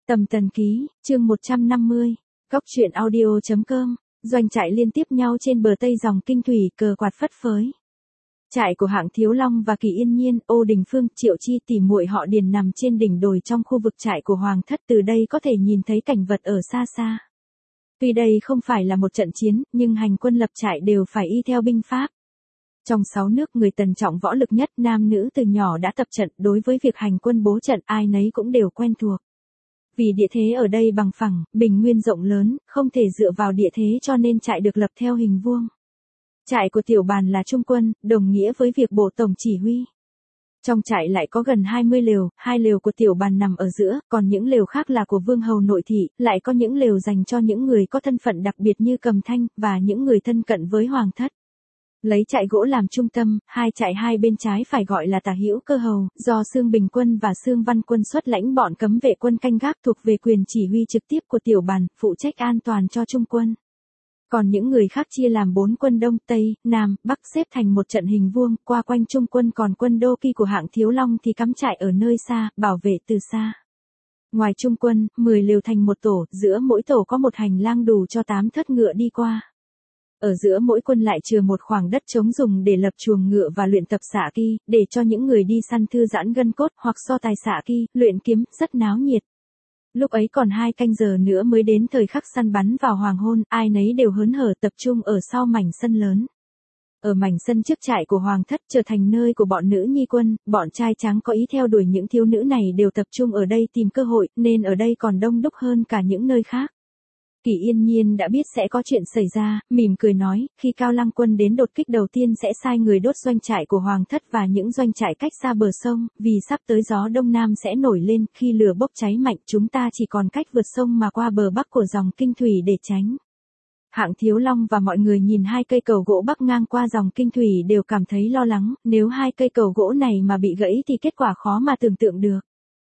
Tầm Tần Ký, chương 150, Góc truyện audio.com, doanh trại liên tiếp nhau trên bờ Tây dòng Kinh Thủy, cờ quạt phất phới. Trại của hạng Thiếu Long và Kỳ Yên Nhiên, Ô Đình Phương, Triệu Chi tỉ muội họ Điền nằm trên đỉnh đồi trong khu vực trại của Hoàng thất, từ đây có thể nhìn thấy cảnh vật ở xa xa. Tuy đây không phải là một trận chiến, nhưng hành quân lập trại đều phải y theo binh pháp. Trong 6 nước người Tần trọng võ lực nhất, nam nữ từ nhỏ đã tập trận, đối với việc hành quân bố trận ai nấy cũng đều quen thuộc. Vì địa thế ở đây bằng phẳng, bình nguyên rộng lớn, không thể dựa vào địa thế cho nên trại được lập theo hình vuông. Trại của Tiểu Bàn là trung quân, đồng nghĩa với việc bộ tổng chỉ huy. Trong trại lại có gần 20 lều, 2 lều của Tiểu Bàn nằm ở giữa, còn những lều khác là của vương hầu nội thị, lại có những lều dành cho những người có thân phận đặc biệt như Cầm Thanh, và những người thân cận với Hoàng thất. Lấy trại gỗ làm trung tâm, hai trại hai bên trái phải gọi là Tả Hữu Cơ Hầu, do Xương Bình Quân và Xương Văn Quân xuất lãnh bọn cấm vệ quân canh gác thuộc về quyền chỉ huy trực tiếp của Tiểu Bàn, phụ trách an toàn cho trung quân. Còn những người khác chia làm 4 quân Đông, Tây, Nam, Bắc xếp thành một trận hình vuông, qua quanh trung quân, còn quân Đô Kỳ của hạng Thiếu Long thì cắm trại ở nơi xa, bảo vệ từ xa. Ngoài trung quân, 10 lều thành một tổ, giữa mỗi tổ có một hành lang đủ cho 8 thất ngựa đi qua. Ở giữa mỗi quân lại chừa một khoảng đất trống dùng để lập chuồng ngựa và luyện tập xạ kỳ, để cho những người đi săn thư giãn gân cốt, hoặc so tài xạ kỳ, luyện kiếm, rất náo nhiệt. Lúc ấy còn 2 canh giờ nữa mới đến thời khắc săn bắn vào hoàng hôn, ai nấy đều hớn hở tập trung ở sau mảnh sân lớn. Ở mảnh sân trước trại của Hoàng thất trở thành nơi của bọn nữ nhi quân, bọn trai trắng có ý theo đuổi những thiếu nữ này đều tập trung ở đây tìm cơ hội, nên ở đây còn đông đúc hơn cả những nơi khác. Kỳ Yên Nhiên đã biết sẽ có chuyện xảy ra, mỉm cười nói, khi Cao Lăng quân đến đột kích đầu tiên sẽ sai người đốt doanh trại của Hoàng thất và những doanh trại cách xa bờ sông, vì sắp tới gió đông nam sẽ nổi lên, khi lửa bốc cháy mạnh chúng ta chỉ còn cách vượt sông mà qua bờ bắc của dòng Kinh Thủy để tránh. Hạng Thiếu Long và mọi người nhìn 2 cây cầu gỗ bắc ngang qua dòng Kinh Thủy đều cảm thấy lo lắng, nếu 2 cây cầu gỗ này mà bị gãy thì kết quả khó mà tưởng tượng được.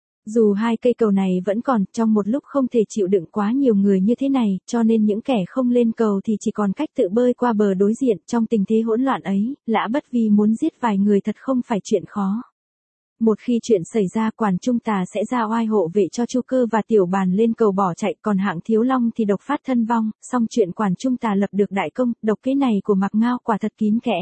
Dù 2 cây cầu này vẫn còn, trong một lúc không thể chịu đựng quá nhiều người như thế này, cho nên những kẻ không lên cầu thì chỉ còn cách tự bơi qua bờ đối diện. Trong tình thế hỗn loạn ấy, Lã Bất Vi muốn giết vài người thật không phải chuyện khó. Một khi chuyện xảy ra, Quản Trung Tà sẽ ra oai hộ vệ cho Chu Cơ và Tiểu Bàn lên cầu bỏ chạy, còn hạng Thiếu Long thì độc phát thân vong. Song chuyện Quản Trung Tà lập được đại công, độc kế này của Mạc Ngao quả thật kín kẽ.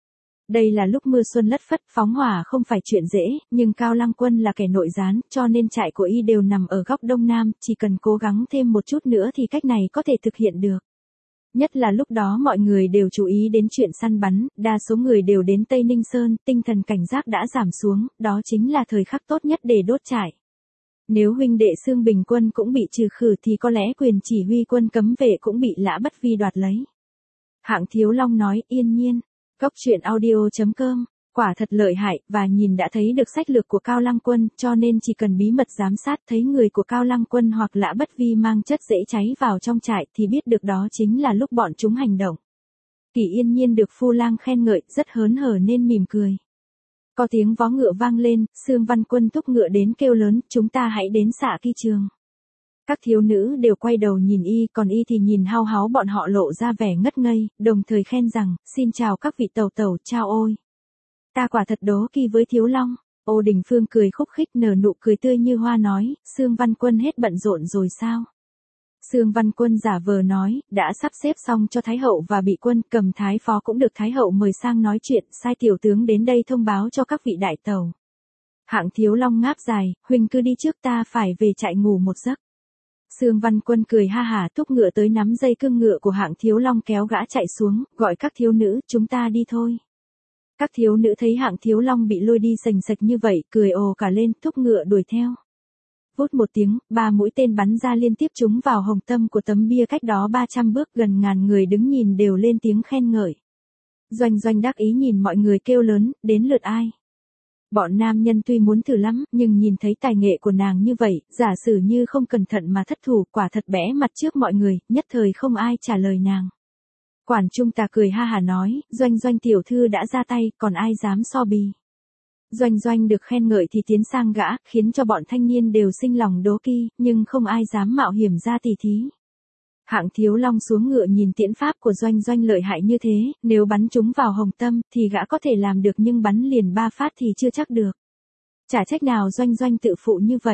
Đây là lúc mưa xuân lất phất, phóng hỏa không phải chuyện dễ, nhưng Cao Lăng quân là kẻ nội gián, cho nên trại của y đều nằm ở góc đông nam, chỉ cần cố gắng thêm một chút nữa thì cách này có thể thực hiện được. Nhất là lúc đó mọi người đều chú ý đến chuyện săn bắn, đa số người đều đến Tây Ninh Sơn, tinh thần cảnh giác đã giảm xuống, đó chính là thời khắc tốt nhất để đốt trại. Nếu huynh đệ Xương Bình Quân cũng bị trừ khử thì có lẽ quyền chỉ huy quân cấm vệ cũng bị Lã Bất Vi đoạt lấy. Hạng Thiếu Long nói, Yên Nhiên. Góc truyện audio.com, quả thật lợi hại, và nhìn đã thấy được sách lược của Cao Lăng quân, cho nên chỉ cần bí mật giám sát thấy người của Cao Lăng quân hoặc Lã Bất Vi mang chất dễ cháy vào trong trại thì biết được đó chính là lúc bọn chúng hành động. Kỳ Yên Nhiên được Phu Lang khen ngợi, rất hớn hở nên mỉm cười. Có tiếng vó ngựa vang lên, Xương Văn Quân thúc ngựa đến kêu lớn, chúng ta hãy đến xạ kỳ trường. Các thiếu nữ đều quay đầu nhìn y, còn y thì nhìn hao háo bọn họ lộ ra vẻ ngất ngây, đồng thời khen rằng, xin chào các vị tàu tàu, chào ôi. Ta quả thật đố kỵ với Thiếu Long. Ô Đình Phương cười khúc khích nở nụ cười tươi như hoa nói, Xương Văn Quân hết bận rộn rồi sao? Xương Văn Quân giả vờ nói, đã sắp xếp xong cho Thái Hậu và bị quân, Cầm Thái Phó cũng được Thái Hậu mời sang nói chuyện, sai tiểu tướng đến đây thông báo cho các vị đại tàu. Hạng Thiếu Long ngáp dài, huynh cứ đi trước, ta phải về trại ngủ một giấc. Xương Văn Quân cười ha hả thúc ngựa tới nắm dây cương ngựa của hạng Thiếu Long kéo gã chạy xuống, gọi các thiếu nữ, chúng ta đi thôi. Các thiếu nữ thấy hạng Thiếu Long bị lôi đi sành sạch như vậy, cười ồ cả lên, thúc ngựa đuổi theo. Vút một tiếng, 3 mũi tên bắn ra liên tiếp trúng vào hồng tâm của tấm bia cách đó 300 bước, gần ngàn người đứng nhìn đều lên tiếng khen ngợi. Doanh Doanh đắc ý nhìn mọi người kêu lớn, đến lượt ai? Bọn nam nhân tuy muốn thử lắm, nhưng nhìn thấy tài nghệ của nàng như vậy, giả sử như không cẩn thận mà thất thủ, quả thật bẽ mặt trước mọi người, nhất thời không ai trả lời nàng. Quản Trung Tà cười ha hả nói, Doanh Doanh tiểu thư đã ra tay, còn ai dám so bì. Doanh Doanh được khen ngợi thì tiến sang gã, khiến cho bọn thanh niên đều sinh lòng đố kỵ, nhưng không ai dám mạo hiểm ra tỉ thí. Hạng Thiếu Long xuống ngựa nhìn tiễn pháp của Doanh Doanh lợi hại như thế, nếu bắn chúng vào hồng tâm thì gã có thể làm được, nhưng bắn liền 3 phát thì chưa chắc được. Chả trách nào Doanh Doanh tự phụ như vậy.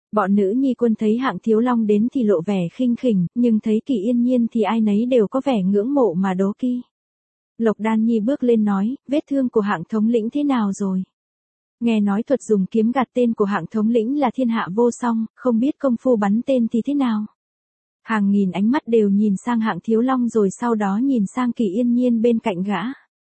Bọn nữ nhi quân thấy Hạng Thiếu Long đến thì lộ vẻ khinh khỉnh, nhưng thấy Kỳ Yên Nhiên thì ai nấy đều có vẻ ngưỡng mộ mà đố kỵ. Lộc Đan Nhi bước lên nói, vết thương của Hạng thống lĩnh thế nào rồi? Nghe nói thuật dùng kiếm gạt tên của Hạng thống lĩnh là thiên hạ vô song, không biết công phu bắn tên thì thế nào? Hàng nghìn ánh mắt đều nhìn sang Hạng Thiếu Long rồi sau đó nhìn sang Kỳ Yên Nhiên bên cạnh gã.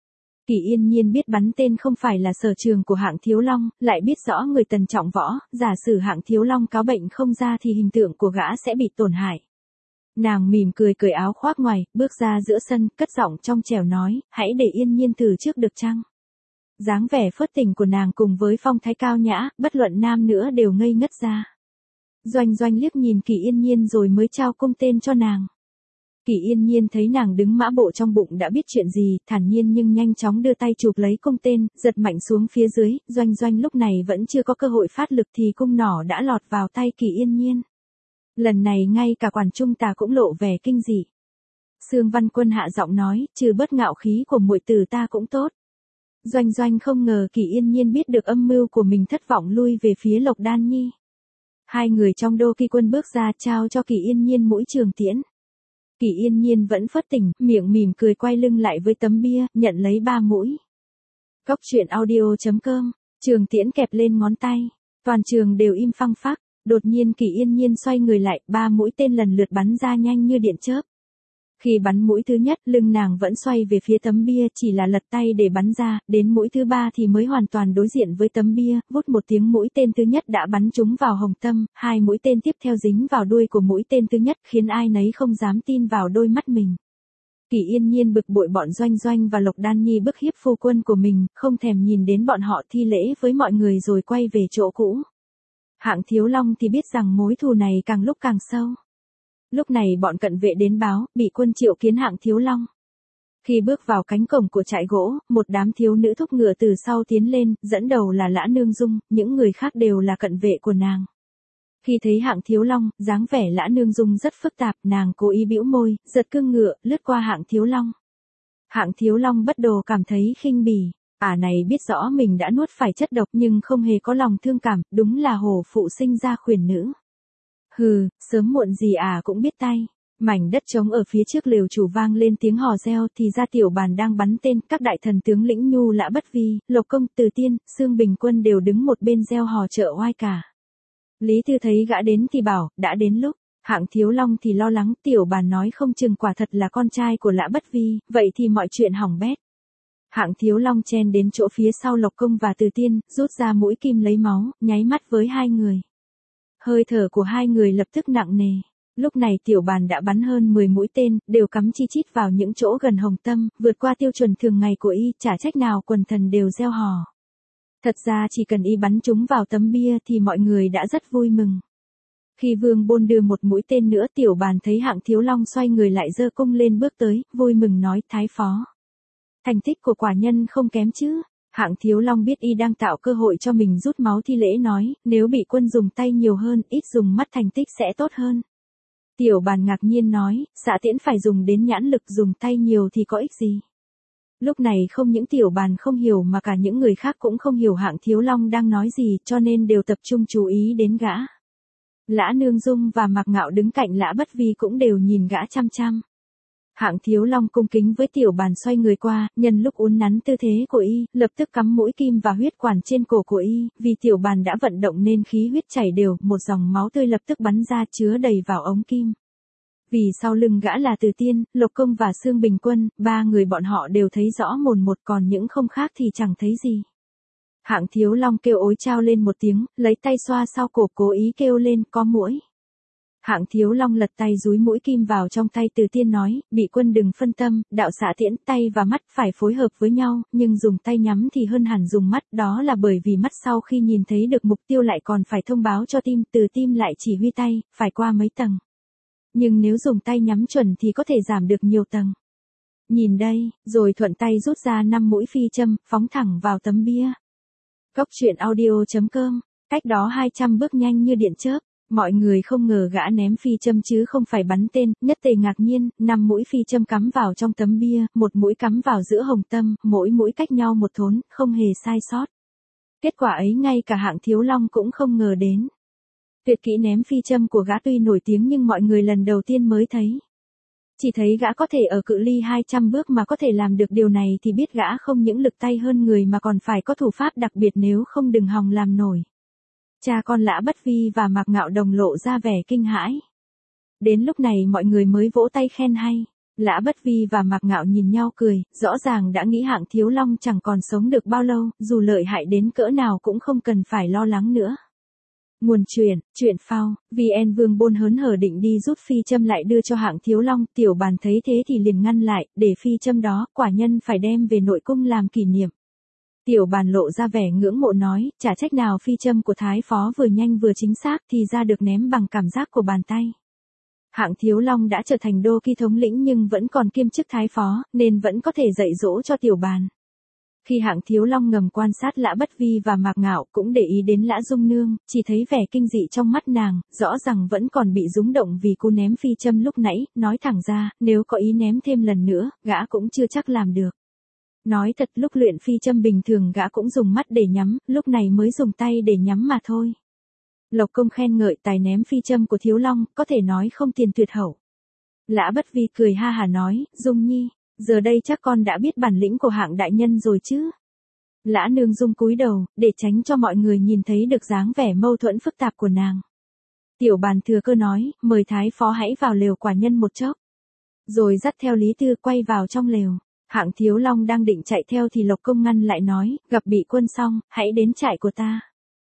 Kỳ Yên Nhiên biết bắn tên không phải là sở trường của Hạng Thiếu Long, lại biết rõ người Tần trọng võ, giả sử Hạng Thiếu Long cáo bệnh không ra thì hình tượng của gã sẽ bị tổn hại. Nàng mỉm cười cởi áo khoác ngoài, bước ra giữa sân, cất giọng trong trẻo nói, hãy để Yên Nhiên thử trước được chăng? Dáng vẻ phớt tình của nàng cùng với phong thái cao nhã, bất luận nam nữa đều ngây ngất ra. Doanh Doanh liếc nhìn Kỳ Yên Nhiên rồi mới trao cung tên cho nàng. Kỳ Yên Nhiên thấy nàng đứng mã bộ trong bụng đã biết chuyện gì, thản nhiên nhưng nhanh chóng đưa tay chụp lấy cung tên, giật mạnh xuống phía dưới, Doanh Doanh lúc này vẫn chưa có cơ hội phát lực thì cung nỏ đã lọt vào tay Kỳ Yên Nhiên. Lần này ngay cả quản trung tà cũng lộ vẻ kinh dị. Sương Văn Quân hạ giọng nói, trừ bớt ngạo khí của muội tử ta cũng tốt. Doanh Doanh không ngờ Kỳ Yên Nhiên biết được âm mưu của mình, thất vọng lui về phía Lộc Đan Nhi. Hai người trong đô kỳ quân bước ra trao cho Kỳ Yên Nhiên mũi trường tiễn. Kỳ Yên Nhiên vẫn phớt tỉnh, miệng mỉm cười quay lưng lại với tấm bia, nhận lấy 3 mũi. Cóc truyện audio.com, trường tiễn kẹp lên ngón tay. Toàn trường đều im phăng phắc, đột nhiên Kỳ Yên Nhiên xoay người lại, 3 mũi tên lần lượt bắn ra nhanh như điện chớp. Khi bắn mũi thứ nhất, lưng nàng vẫn xoay về phía tấm bia, chỉ là lật tay để bắn ra, đến mũi thứ 3 thì mới hoàn toàn đối diện với tấm bia, vút một tiếng mũi tên thứ nhất đã bắn trúng vào hồng tâm, 2 mũi tên tiếp theo dính vào đuôi của mũi tên thứ nhất, khiến ai nấy không dám tin vào đôi mắt mình. Kỳ Yên Nhiên bực bội bọn Doanh Doanh và Lộc Đan Nhi bức hiếp phu quân của mình, không thèm nhìn đến bọn họ, thi lễ với mọi người rồi quay về chỗ cũ. Hạng Thiếu Long thì biết rằng mối thù này càng lúc càng sâu. Lúc này bọn cận vệ đến báo, bị quân triệu kiến Hạng Thiếu Long. Khi bước vào cánh cổng của trại gỗ, một đám thiếu nữ thúc ngựa từ sau tiến lên, dẫn đầu là Lã Nương Dung, những người khác đều là cận vệ của nàng. Khi thấy Hạng Thiếu Long, dáng vẻ Lã Nương Dung rất phức tạp, nàng cố ý bĩu môi, giật cương ngựa, lướt qua Hạng Thiếu Long. Hạng Thiếu Long bất đồ cảm thấy khinh bỉ. Này biết rõ mình đã nuốt phải chất độc nhưng không hề có lòng thương cảm, đúng là hổ phụ sinh ra khuyển nữ. Hừ, sớm muộn gì cũng biết tay. Mảnh đất trống ở phía trước lều chủ vang lên tiếng hò reo thì ra Tiểu Bàn đang bắn tên, các đại thần tướng lĩnh Nhu Lã Bất Vi, Lộc Công, Từ Tiên, Sương Bình Quân đều đứng một bên reo hò trợ oai cả. Lý Thư thấy gã đến thì bảo, đã đến lúc. Hạng Thiếu Long thì lo lắng, Tiểu Bàn nói không chừng quả thật là con trai của Lã Bất Vi, vậy thì mọi chuyện hỏng bét. Hạng Thiếu Long chen đến chỗ phía sau Lộc Công và Từ Tiên, rút ra mũi kim lấy máu, nháy mắt với hai người. Hơi thở của hai người lập tức nặng nề. Lúc này Tiểu Bàn đã bắn hơn 10 mũi tên, đều cắm chi chít vào những chỗ gần hồng tâm, vượt qua tiêu chuẩn thường ngày của y, chả trách nào quần thần đều reo hò. Thật ra chỉ cần y bắn chúng vào tấm bia thì mọi người đã rất vui mừng. Khi Vương Bôn đưa một mũi tên nữa, Tiểu Bàn thấy Hạng Thiếu Long xoay người lại giơ cung lên bước tới, vui mừng nói, Thái phó. Thành tích của quả nhân không kém chứ. Hạng Thiếu Long biết y đang tạo cơ hội cho mình rút máu thi lễ nói, nếu bị quân dùng tay nhiều hơn, ít dùng mắt thành tích sẽ tốt hơn. Tiểu Bàn ngạc nhiên nói, xạ tiễn phải dùng đến nhãn lực, dùng tay nhiều thì có ích gì. Lúc này không những Tiểu Bàn không hiểu mà cả những người khác cũng không hiểu Hạng Thiếu Long đang nói gì, cho nên đều tập trung chú ý đến gã. Lã Nương Dung và Mạc Ngạo đứng cạnh Lã Bất Vi cũng đều nhìn gã chăm chăm. Hạng Thiếu Long cung kính với Tiểu Bàn xoay người qua, nhân lúc uốn nắn tư thế của y, lập tức cắm mũi kim và huyết quản trên cổ của y, vì Tiểu Bàn đã vận động nên khí huyết chảy đều, một dòng máu tươi lập tức bắn ra chứa đầy vào ống kim. Vì sau lưng gã là Từ Tiên, Lộc Công và Sương Bình Quân, ba người bọn họ đều thấy rõ mồn một, còn những không khác thì chẳng thấy gì. Hạng Thiếu Long kêu ối chao lên một tiếng, lấy tay xoa sau cổ, cố ý kêu lên, có muỗi. Hạng Thiếu Long lật tay dúi mũi kim vào trong tay Từ Tiên nói, bị quân đừng phân tâm, đạo xạ tiễn, tay và mắt phải phối hợp với nhau, nhưng dùng tay nhắm thì hơn hẳn dùng mắt, đó là bởi vì mắt sau khi nhìn thấy được mục tiêu lại còn phải thông báo cho tim, từ tim lại chỉ huy tay, phải qua mấy tầng. Nhưng nếu dùng tay nhắm chuẩn thì có thể giảm được nhiều tầng. Nhìn đây, rồi thuận tay rút ra 5 mũi phi châm, phóng thẳng vào tấm bia. Cóc truyện audio.com, cách đó 200 bước nhanh như điện chớp. Mọi người không ngờ gã ném phi châm chứ không phải bắn tên, nhất tề ngạc nhiên, 5 mũi phi châm cắm vào trong tấm bia, một mũi cắm vào giữa hồng tâm, mỗi mũi cách nhau một thốn, không hề sai sót. Kết quả ấy ngay cả Hạng Thiếu Long cũng không ngờ đến. Tuyệt kỹ ném phi châm của gã tuy nổi tiếng nhưng mọi người lần đầu tiên mới thấy. Chỉ thấy gã có thể ở cự ly 200 bước mà có thể làm được điều này thì biết gã không những lực tay hơn người mà còn phải có thủ pháp đặc biệt, nếu không đừng hòng làm nổi. Cha con Lã Bất Vi và Mạc Ngạo đồng lộ ra vẻ kinh hãi. Đến lúc này mọi người mới vỗ tay khen hay. Lã Bất Vi và Mạc Ngạo nhìn nhau cười, rõ ràng đã nghĩ Hạng Thiếu Long chẳng còn sống được bao lâu, dù lợi hại đến cỡ nào cũng không cần phải lo lắng nữa. Nguồn truyện phao, VN Vương Bôn hớn hở định đi rút phi châm lại đưa cho Hạng Thiếu Long, Tiểu Bàn thấy thế thì liền ngăn lại, để phi châm đó, quả nhân phải đem về nội cung làm kỷ niệm. Tiểu Bàn lộ ra vẻ ngưỡng mộ nói, chả trách nào phi châm của Thái Phó vừa nhanh vừa chính xác thì ra được ném bằng cảm giác của bàn tay. Hạng Thiếu Long đã trở thành đô ki thống lĩnh nhưng vẫn còn kiêm chức Thái Phó, nên vẫn có thể dạy dỗ cho Tiểu Bàn. Khi Hạng Thiếu Long ngầm quan sát Lã Bất Vi và Mạc Ngạo cũng để ý đến Lã Dung Nương, chỉ thấy vẻ kinh dị trong mắt nàng, rõ ràng vẫn còn bị rúng động vì cú ném phi châm lúc nãy, nói thẳng ra, nếu có ý ném thêm lần nữa, gã cũng chưa chắc làm được. Nói thật, lúc luyện phi châm bình thường gã cũng dùng mắt để nhắm, lúc này mới dùng tay để nhắm mà thôi. Lộc Công khen ngợi tài ném phi châm của Thiếu Long, có thể nói không tiền tuyệt hậu. Lã Bất Vi cười ha hả nói, Dung Nhi, giờ đây chắc con đã biết bản lĩnh của Hạng đại nhân rồi chứ. Lã Nương Dung cúi đầu, để tránh cho mọi người nhìn thấy được dáng vẻ mâu thuẫn phức tạp của nàng. Tiểu Bàn thừa cơ nói, mời Thái Phó hãy vào lều quả nhân một chốc. Rồi dắt theo Lý Tư quay vào trong lều. Hạng Thiếu Long đang định chạy theo thì Lộc Công ngăn lại nói, gặp bị quân xong, hãy đến trại của ta.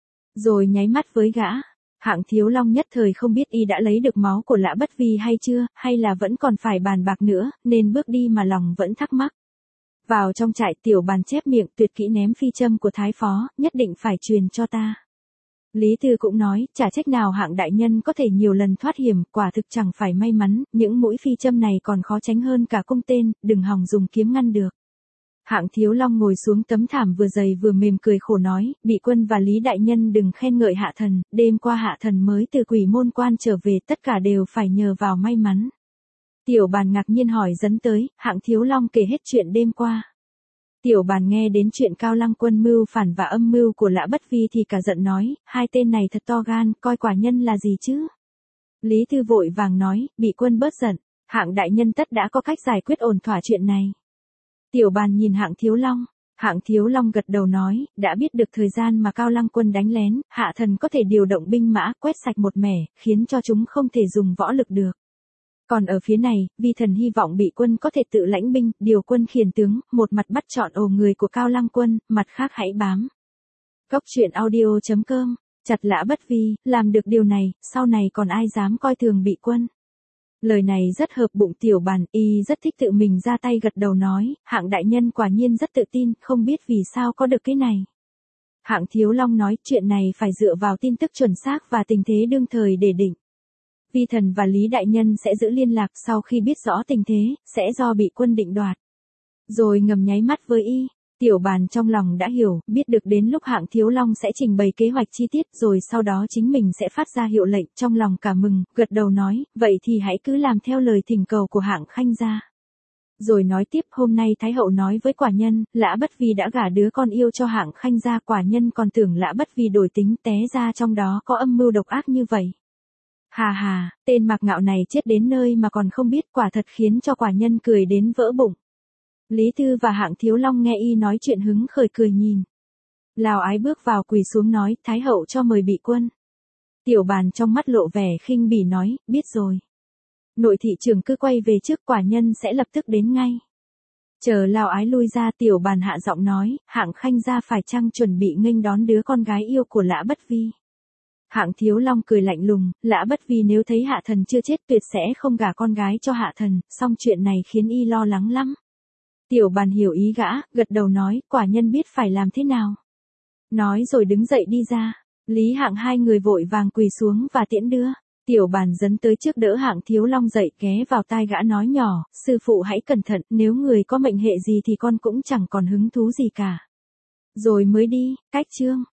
Rồi nháy mắt với gã. Hạng Thiếu Long nhất thời không biết y đã lấy được máu của Lã Bất Vi hay chưa, hay là vẫn còn phải bàn bạc nữa, nên bước đi mà lòng vẫn thắc mắc. Vào trong trại, Tiểu Bàn chép miệng, tuyệt kỹ ném phi châm của Thái Phó, nhất định phải truyền cho ta. Lý Tư cũng nói, chả trách nào Hạng đại nhân có thể nhiều lần thoát hiểm, quả thực chẳng phải may mắn, những mũi phi châm này còn khó tránh hơn cả cung tên, đừng hòng dùng kiếm ngăn được. Hạng Thiếu Long ngồi xuống tấm thảm vừa dày vừa mềm cười khổ nói, Bị Quân và Lý đại nhân đừng khen ngợi hạ thần, đêm qua hạ thần mới từ Quỷ Môn Quan trở về, tất cả đều phải nhờ vào may mắn. Tiểu Bàn ngạc nhiên hỏi dẫn tới, Hạng Thiếu Long kể hết chuyện đêm qua. Tiểu Bàn nghe đến chuyện Cao Lăng Quân mưu phản và âm mưu của Lã Bất Vi thì cả giận nói, hai tên này thật to gan, coi quả nhân là gì chứ. Lý Tư vội vàng nói, Bị Quân bớt giận, Hạng đại nhân tất đã có cách giải quyết ổn thỏa chuyện này. Tiểu Bàn nhìn Hạng Thiếu Long. Hạng Thiếu Long gật đầu nói, đã biết được thời gian mà Cao Lăng Quân đánh lén, hạ thần có thể điều động binh mã, quét sạch một mẻ, khiến cho chúng không thể dùng võ lực được. Còn ở phía này, vi thần hy vọng Bị Quân có thể tự lãnh binh, điều quân khiển tướng, một mặt bắt trọn ổ người của Cao Lăng Quân, mặt khác hãy bám. Góc truyện audio.com, chặt Lã Bất Vi, làm được điều này, sau này còn ai dám coi thường Bị Quân. Lời này rất hợp bụng Tiểu Bàn, y rất thích tự mình ra tay gật đầu nói, Hạng đại nhân quả nhiên rất tự tin, không biết vì sao có được cái này. Hạng Thiếu Long nói, chuyện này phải dựa vào tin tức chuẩn xác và tình thế đương thời để định. Vi thần và Lý đại nhân sẽ giữ liên lạc, sau khi biết rõ tình thế, sẽ do Bị Quân định đoạt. Rồi ngầm nháy mắt với y. Tiểu Bàn trong lòng đã hiểu, biết được đến lúc Hạng Thiếu Long sẽ trình bày kế hoạch chi tiết rồi sau đó chính mình sẽ phát ra hiệu lệnh, trong lòng cả mừng, gật đầu nói, vậy thì hãy cứ làm theo lời thỉnh cầu của Hạng khanh gia. Rồi nói tiếp, hôm nay Thái hậu nói với quả nhân, Lã Bất Vi đã gả đứa con yêu cho Hạng khanh gia, quả nhân còn tưởng Lã Bất Vi đổi tính, té ra trong đó có âm mưu độc ác như vậy. Hà hà, tên Mạc Ngạo này chết đến nơi mà còn không biết, quả thật khiến cho quả nhân cười đến vỡ bụng. Lý Tư và Hạng Thiếu Long nghe y nói chuyện hứng khởi cười nhìn. Lào Ái bước vào quỳ xuống nói, Thái hậu cho mời Bị Quân. Tiểu Bàn trong mắt lộ vẻ khinh bỉ nói, biết rồi. Nội thị trưởng cứ quay về trước, quả nhân sẽ lập tức đến ngay. Chờ Lào Ái lui ra, Tiểu Bàn hạ giọng nói, Hạng khanh gia phải chăng chuẩn bị nghênh đón đứa con gái yêu của Lã Bất Vi. Hạng Thiếu Long cười lạnh lùng, Lã Bất Vi nếu thấy hạ thần chưa chết tuyệt sẽ không gả con gái cho hạ thần, song chuyện này khiến y lo lắng lắm. Tiểu Bàn hiểu ý gã, gật đầu nói, quả nhân biết phải làm thế nào. Nói rồi đứng dậy đi ra. Lý Hạng hai người vội vàng quỳ xuống và tiễn đưa. Tiểu Bàn dấn tới trước đỡ Hạng Thiếu Long dậy, ghé vào tai gã nói nhỏ, sư phụ hãy cẩn thận, nếu người có mệnh hệ gì thì con cũng chẳng còn hứng thú gì cả. Rồi mới đi, cách chương.